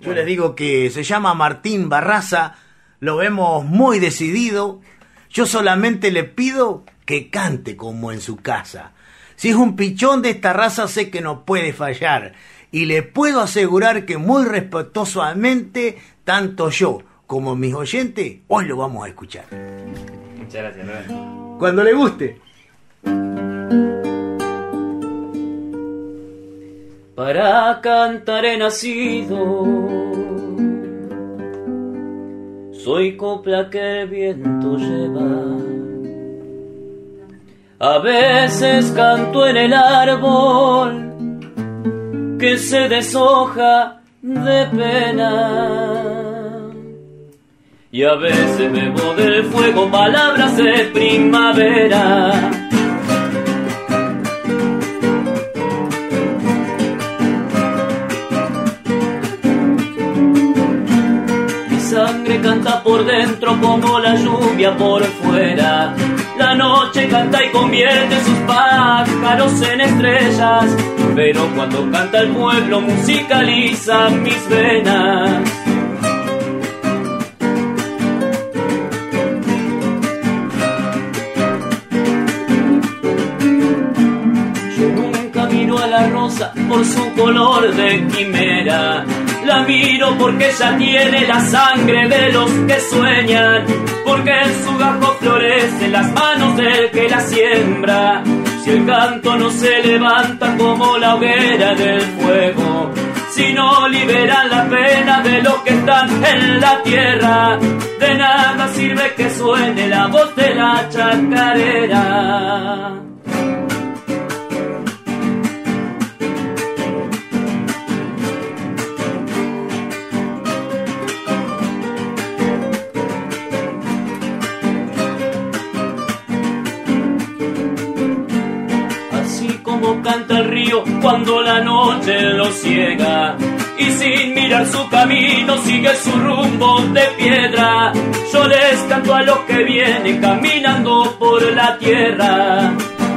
Yo les digo que se llama Martín Barraza, lo vemos muy decidido. Yo solamente le pido que cante como en su casa. Si es un pichón de esta raza, sé que no puede fallar. Y le puedo asegurar que muy respetuosamente, tanto yo como mis oyentes, hoy lo vamos a escuchar. Muchas gracias, Rubén. Cuando le guste. Para cantar he nacido, soy copla que el viento lleva. A veces canto en el árbol que se deshoja de pena, y a veces bebo del fuego palabras de primavera. Mi sangre canta por dentro como la lluvia por fuera. La noche canta y convierte sus pájaros en estrellas, pero cuando canta el pueblo musicaliza mis venas. Yo nunca miro a la rosa por su color de quimera, la miro porque ella tiene la sangre de los que sueñan, porque en su gajo florece las manos del que la siembra. Si el canto no se levanta como la hoguera del fuego, si no liberan la pena de los que están en la tierra, de nada sirve que suene la voz de la chacarera. Canta el río cuando la noche lo ciega, y sin mirar su camino sigue su rumbo de piedra. Yo les canto a los que vienen caminando por la tierra.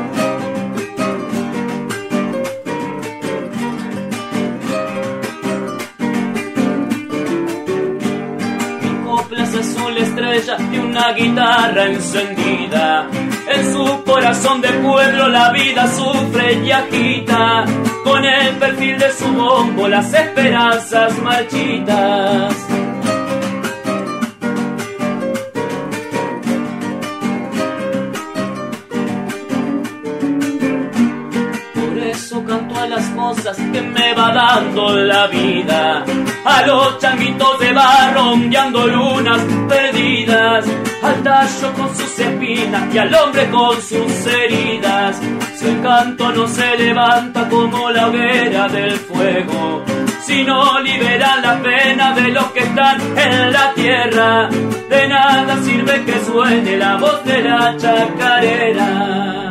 Mi copla es azul estrella de una guitarra encendida. En su corazón de pueblo la vida sufre y agita, con el perfil de su bombo las esperanzas marchitas. Por eso canto a las cosas que me va dando la vida, a los changuitos de barro ondeando lunas perdidas, al tallo con sus espinas y al hombre con sus heridas. Si el canto no se levanta como la hoguera del fuego, si no liberan la pena de los que están en la tierra, de nada sirve que suene la voz de la chacarera.